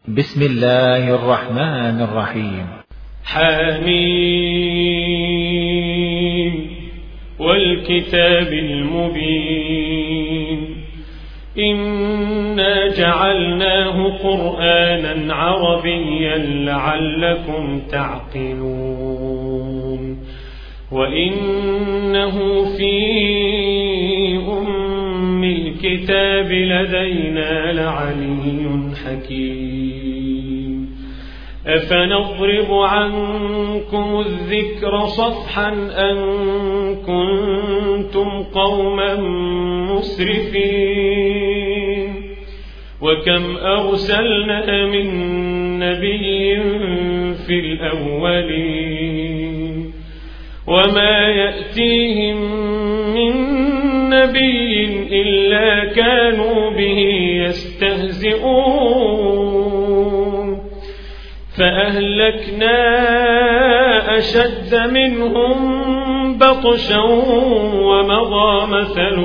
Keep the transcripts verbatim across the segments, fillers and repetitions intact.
بسم الله الرحمن الرحيم. حميم والكتاب المبين إنا جعلناه قرآنا عربيا لعلكم تعقلون وإنه في أم الكتاب لدينا لعلي حكيم أفنضرب عنكم الذكر صفحا أن كنتم قوما مسرفين وكم أرسلنا من نبي في الأولين وما يأتيهم من نبي إلا كانوا به يستهزئون فأهلكنا أشد منهم بطشا ومضى مثل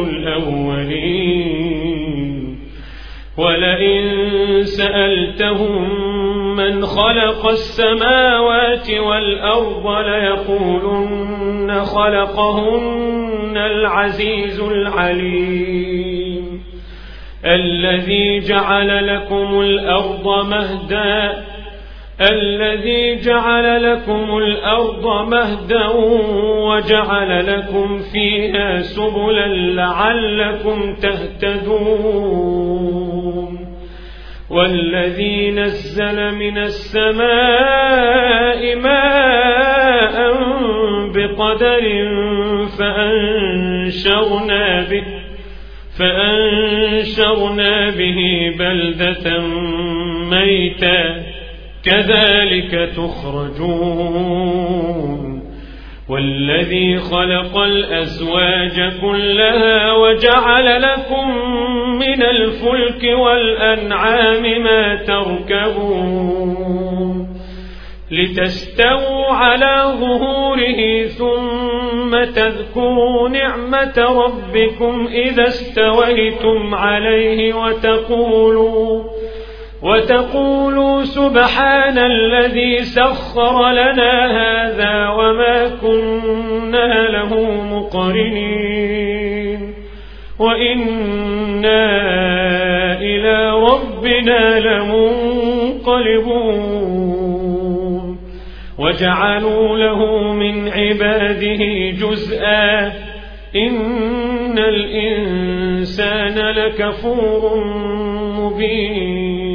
الأولين ولئن سألتهم من خلق السماوات والأرض ليقولن خلقهن العزيز العليم الذي جعل لكم الأرض مهدا الذي جعل لكم الأرض مهدا وجعل لكم فيها سبلا لعلكم تهتدون والذي نزل من السماء ماء بقدر فأنشرنا به فأنشرنا به بلدة ميتا كذلك تخرجون والذي خلق الأزواج كلها وجعل لكم من الفلك والأنعام ما تركبون لتستووا على ظهوره ثم تذكروا نعمة ربكم إذا استويتم عليه وتقولوا وتقولوا سبحان الذي سخر لنا هذا وما كنا له مقرنين وإنا إلى ربنا لمنقلبون وجعلوا له من عباده جزءا إن الإنسان لكفور مبين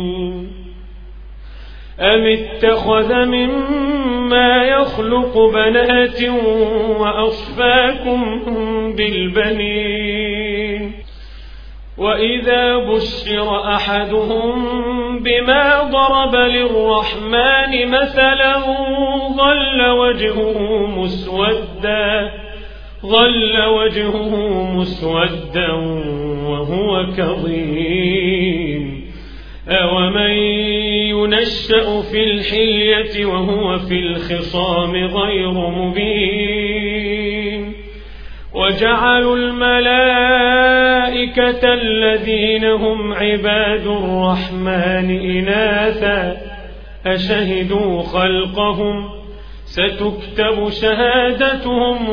أم اتخذ مما يخلق بنات وأصفاكم بالبنين وإذا بشر أحدهم بما ضرب للرحمن مثلا ظل وجهه مسودا ظل وجهه مسودا وهو كظيم أومن ينشأ في الحلية وهو في الخصام غير مبين وجعلوا الملائكة الذين هم عباد الرحمن إناثا أشهدوا خلقهم ستكتب شهادتهم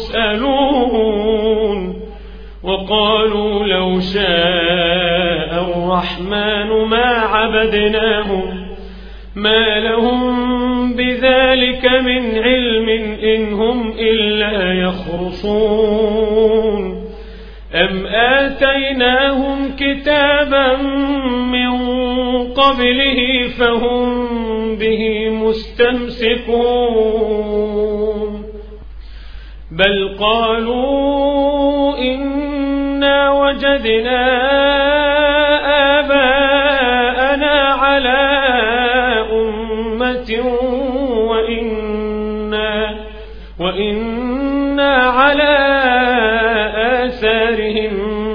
ويسألون وقالوا لو شاء الرحمن ما عبدناهم ما لهم بذلك من علم إن هم إلا يخرصون أم آتيناهم كتابا من قبله فهم به مستمسكون بل قالوا إنا وجدنا آباءنا على أمة وإنا, وإنا على آثارهم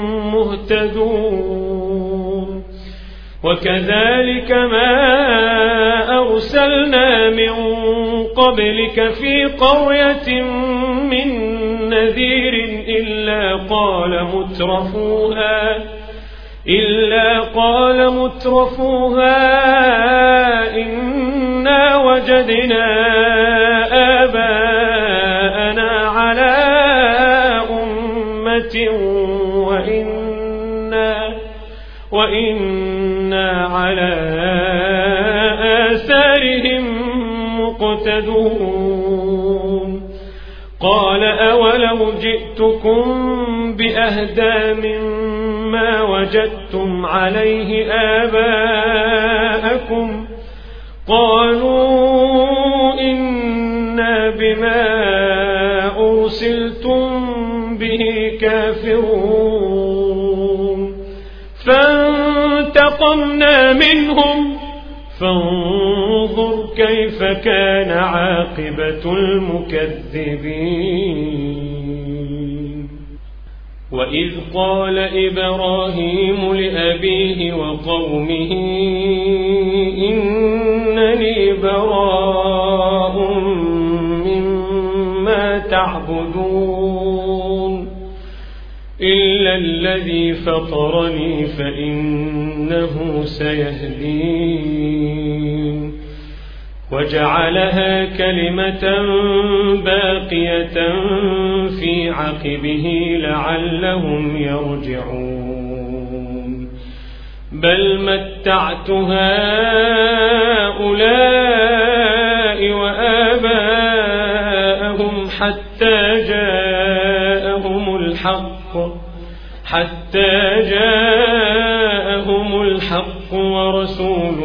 مهتدون وكذلك ما أرسلنا من قبلك في قرية من نذير إلا قال مترفوها إلا قال مترفوها وجدنا آباءنا على أمة وإنا, وإنا على آثارهم مقتدون قال أولو جئتكم بأهدى مما وجدتم عليه آباءكم قالوا إنا بما أرسلتم به كافرون فانتقمنا منهم فانظر كيف كان عاقبة المكذبين وإذ قال إبراهيم لأبيه وقومه إنني براء مما تعبدون إلا الذي فطرني فإنه سيهدين وجعلها كلمة باقية في عقبه لعلهم يرجعون بل متعت هؤلاء وآباءهم حتى جاءهم الحق حتى جاءهم الحق ورسول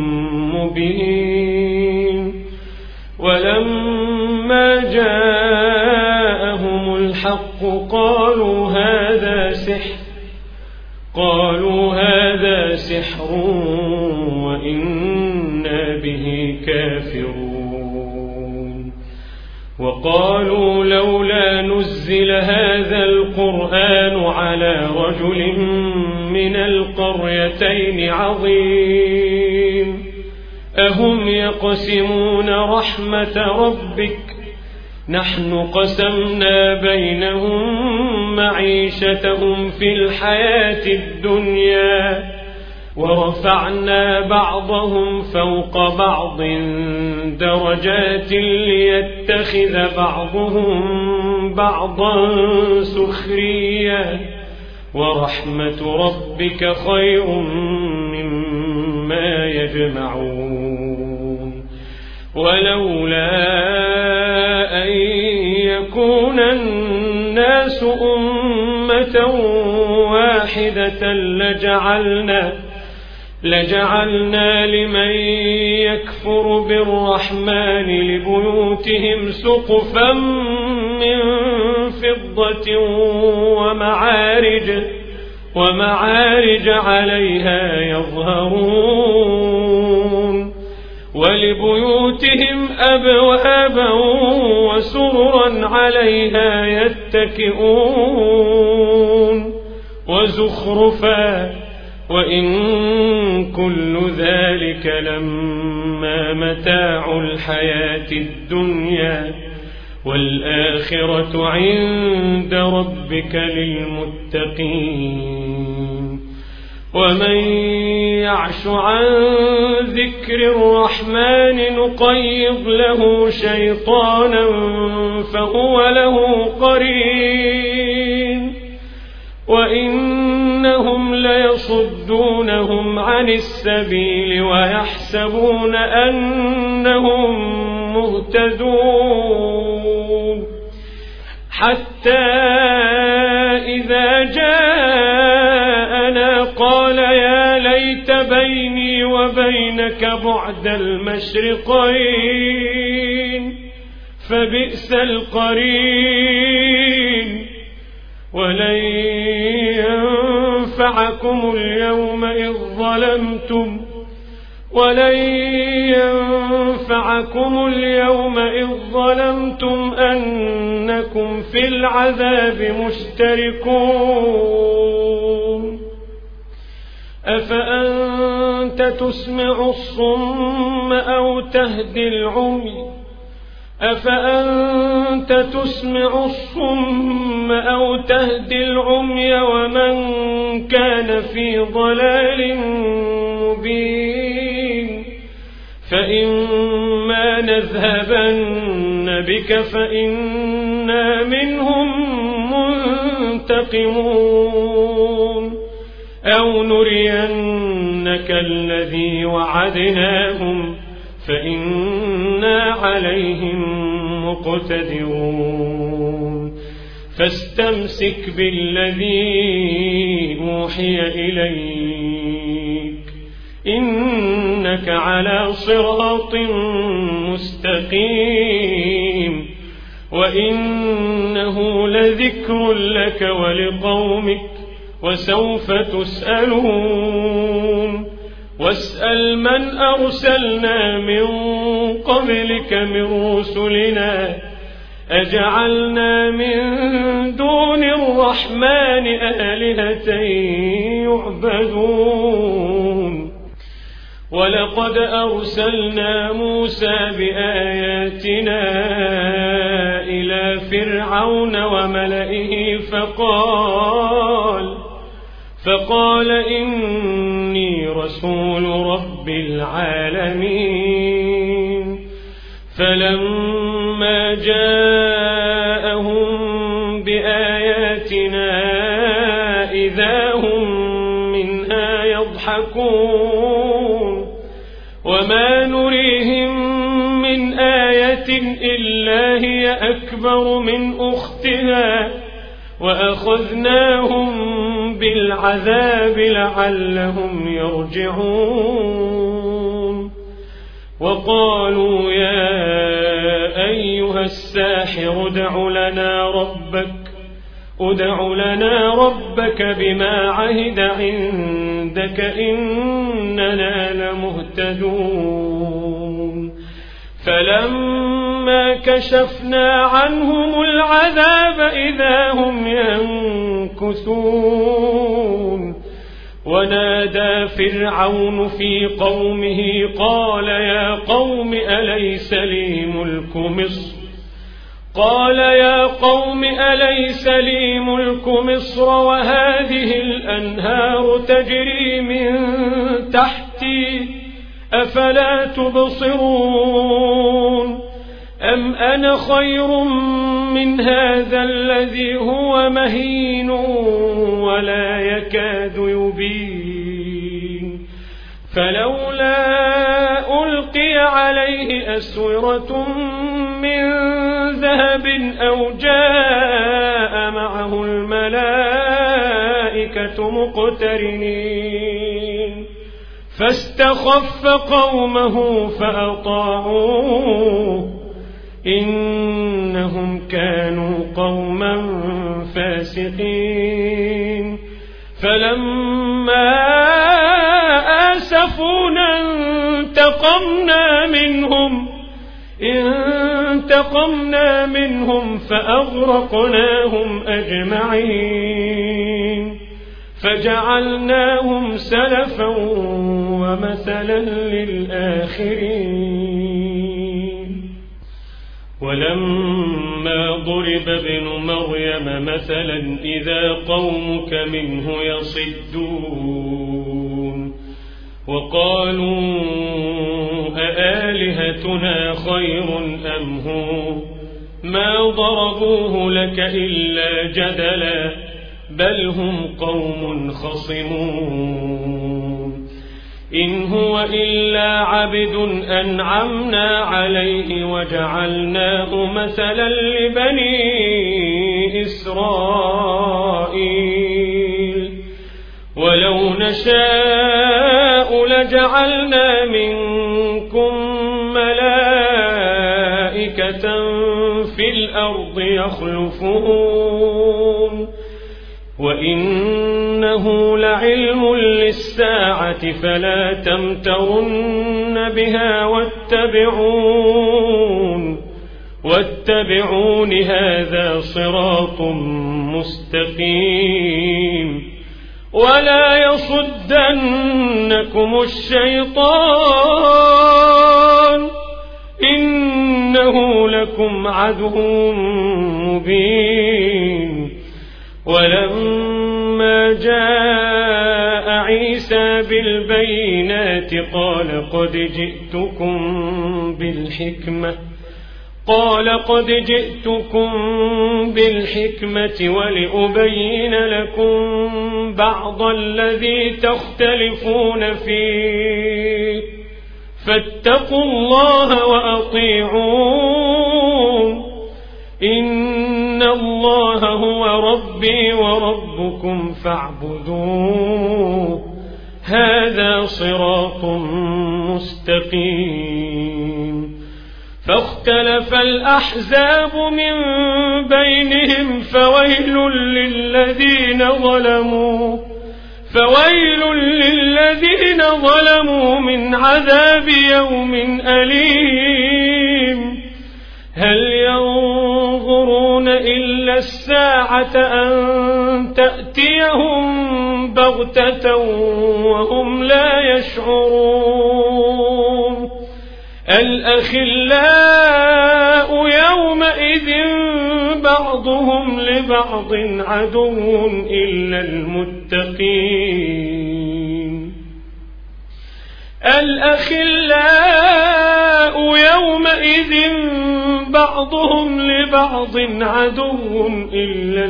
مبين ولما جاءهم الحق قالوا هذا سحر قالوا هذا سحر وإنا به كافرون وقالوا لولا نزل هذا القرآن على رجل من القريتين عظيم أهم يقسمون رحمة ربك نحن قسمنا بينهم معيشتهم في الحياة الدنيا ورفعنا بعضهم فوق بعض درجات ليتخذ بعضهم بعضا سخريا ورحمة ربك خير مما يجمعون ولولا أن يكون الناس أمة واحدة لجعلنا لجعلنا لمن يكفر بالرحمن لبيوتهم سقفا من فضة ومعارج ومعارج عليها يظهرون ولبيوتهم أبوابا وسررا عليها يتكئون وزخرفا وإن كل ذلك لما متاع الحياة الدنيا والآخرة عند ربك للمتقين ومن يعش عن ذكر الرحمن نقيض له شيطانا فهو له قرين وإنهم ليصدونهم عن السبيل ويحسبون أنهم مهتدون حتى إذا جاءنا قال يا ليت بيني وبينك بعد المشرقين فبئس القرين ولن ينفعكم اليوم إذ ظلمتم ولن ينفعكم اليوم إذ ظلمتم أنكم في العذاب مشتركون أفأنت تسمع الصم أو تهدي العمي أفأنت تسمع الصم أو تهدي العمي ومن كان في ضلال مبين فإما لنذهبن بك فإنا منهم منتقمون أو نرينك الذي وعدناهم فإنا عليهم مقتدرون فاستمسك بالذي أوحي إليك إنك على صراط مستقيم وإنه لذكر لك ولقومك وسوف تسألون واسأل من أرسلنا من قبلك من رسلنا أجعلنا من دون الرحمن آلهة يعبدون ولقد أرسلنا موسى بآياتنا إلى فرعون وملئه فقال فقال إني رسول رب العالمين فلما جاءهم بآياتنا إذا هم منها يضحكون وما نريهم من آية إلا هي أكبر من أختها وأخذناهم بالعذاب لعلهم يرجعون وقالوا يا أيها الساحر ادع لنا ربك ادع لنا ربك بما عهد عندك إننا لمهتدون فلما كشفنا عنهم العذاب إذا هم ينكثون ونادى فرعون في قومه قال يا قوم أليس لي ملك مصر قال يا قوم أليس لي ملك مصر وهذه الأنهار تجري من تحتي أفلا تبصرون أم أنا خير من هذا الذي هو مهين ولا يكاد يبين فلولا ألقي عليه أسورة من ذهب أو جاء معه الملائكة مقترنين فاستخف قومه فأطاعوه إنهم كانوا قوما فاسقين فلما آسفونا انتقمنا منهم انتقمنا منهم فأغرقناهم أجمعين فجعلناهم سلفا ومثلا للآخرين ولما ضرب ابن مريم مثلا إذا قومك منه يصدون وقالوا أآلهتنا خير أم هو ما ضربوه لك إلا جدلا بل هم قوم خصمون إن هو إلا عبد أنعمنا عليه وجعلناه مثلا لبني إسرائيل ولو نشاء لجعلنا منكم ملائكة في الأرض يخلفون وإنه لعلم للساعة فلا تمترن بها واتبعون واتبعون هذا صراط مستقيم ولا يصدنكم الشيطان إنه لكم عدو مبين ولما جاء عيسى بالبينات قال قد جئتكم بالحكمة قال قد جئتكم بالحكمة ولأبين لكم بعض الذي تختلفون فيه فاتقوا الله وأطيعون إن الله هو ربي وربكم فاعبدوه هذا صراط مستقيم فاختلف الأحزاب من بينهم فويل للذين ظلموا فويل للذين ظلموا من عذاب يوم أليم هل ينظرون إلا الساعة أن تأتيهم بغتة وهم لا يشعرون الأخلاء يومئذ بعضهم لبعض عدو إلا المتقين الأخلاء يومئذ بعضهم لبعض عدو إلا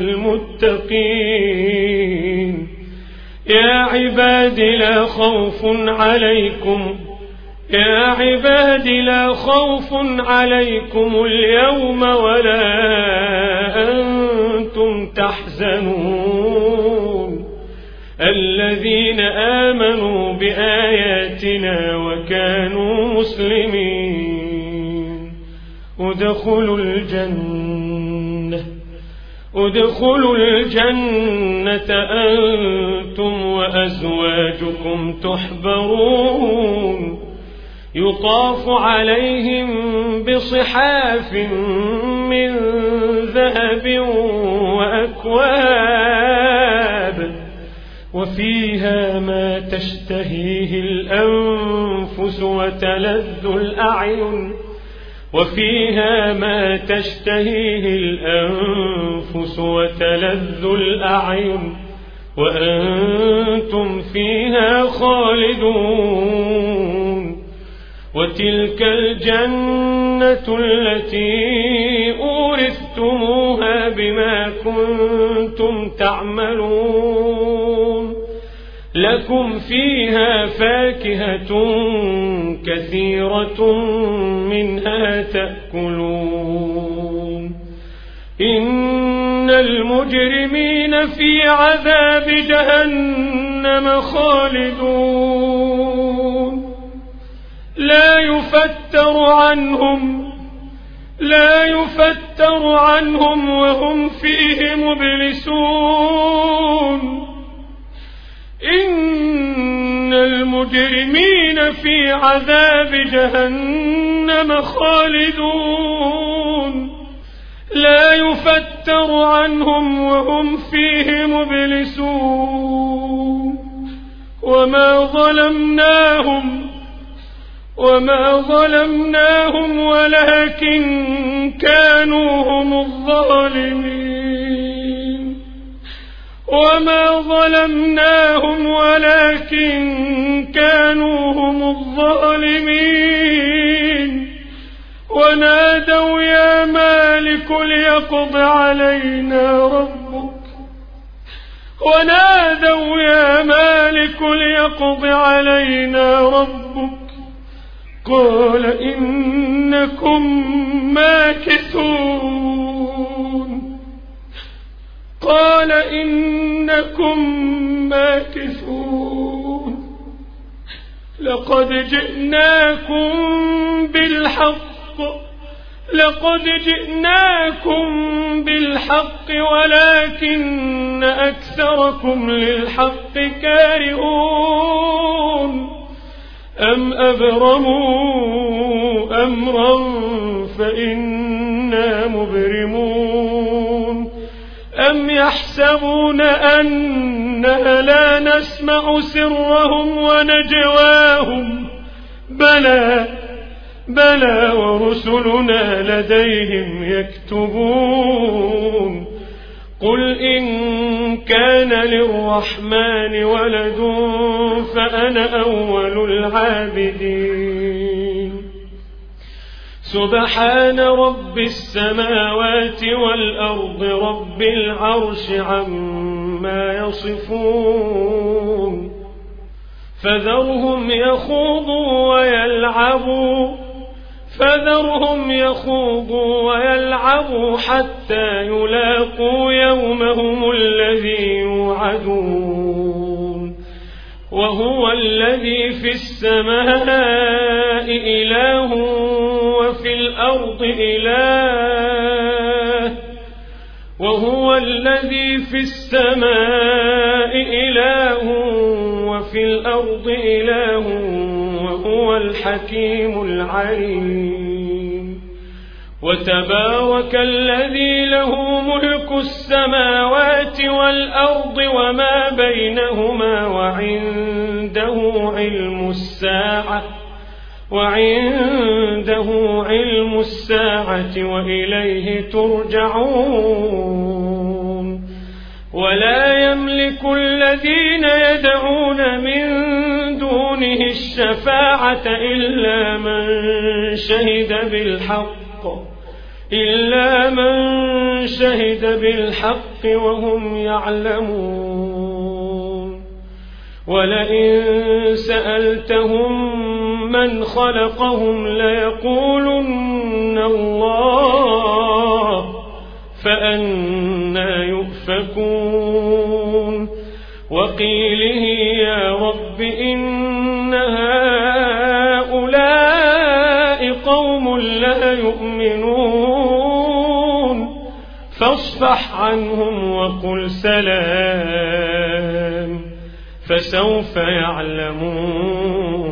المتقين يا عباد لا خوف عليكم يا عباد لا خوف عليكم اليوم ولا أنتم تحزنون الذين آمنوا بآياتنا وكانوا مسلمين ادخلوا الجنة ادخلوا الجنة أنتم وأزواجكم تحبرون يطاف عليهم بصحاف من ذهب وأكواب وفيها ما تشتهيه الأنفس وتلذ الأعين وفيها ما تشتهيه الأنفس وتلذ الأعين وأنتم فيها خالدون وتلك الجنة التي أورثتموها بما كنتم تعملون لكم فيها فاكهة كثيرة منها تأكلون إن المجرمين في عذاب جهنم خالدون لا يفتر عنهم لا يفتر عنهم وهم فيه مبلسون إن المجرمين في عذاب جهنم خالدون لا يفتر عنهم وهم فيه مبلسون وما ظلمناهم وما ظلمناهم ولكن كانوا هم الظالمين وما ظلمناهم ولكن كانوا هم الظالمين ونادوا يا مالك ليقض علينا ربك ونادوا يا مالك ليقض علينا ربك قال إنكم ماكثون قال إنكم ماكثون لقد جئناكم بالحق لقد جئناكم بالحق ولكن أكثركم للحق كارهون أم أبرموا أمرا فإنا مبرمون أم يحسبون أننا لا نسمع سرهم ونجواهم بلى بلى ورسلنا لديهم يكتبون قل إن كان للرحمن ولد فأنا أول العابدين سبحان رب السماوات والأرض رب العرش عما يصفون فذرهم يخوضوا ويلعبوا فذرهم يخوضوا ويلعبوا حتى يلاقوا يومهم الذي يوعدون وهو الذي في السماء إله وفي الأرض إله وهو الذي في السماء إله وفي الأرض إله وهو الحكيم العليم وتبارك الذي له ملك السماوات والأرض وما بينهما وعنده علم الساعة وعنده علم الساعة وإليه ترجعون ولا يملك الذين يدعون من دونه الشفاعة إلا من شهد بالحق إلا من شهد بالحق وهم يعلمون ولئن سألتهم من خلقهم ليقولن الله فأنى يؤفكون وقيله يا رب إن هؤلاء قوم لا يؤمنون فاصفح عنهم وقل سلام فسوف يعلمون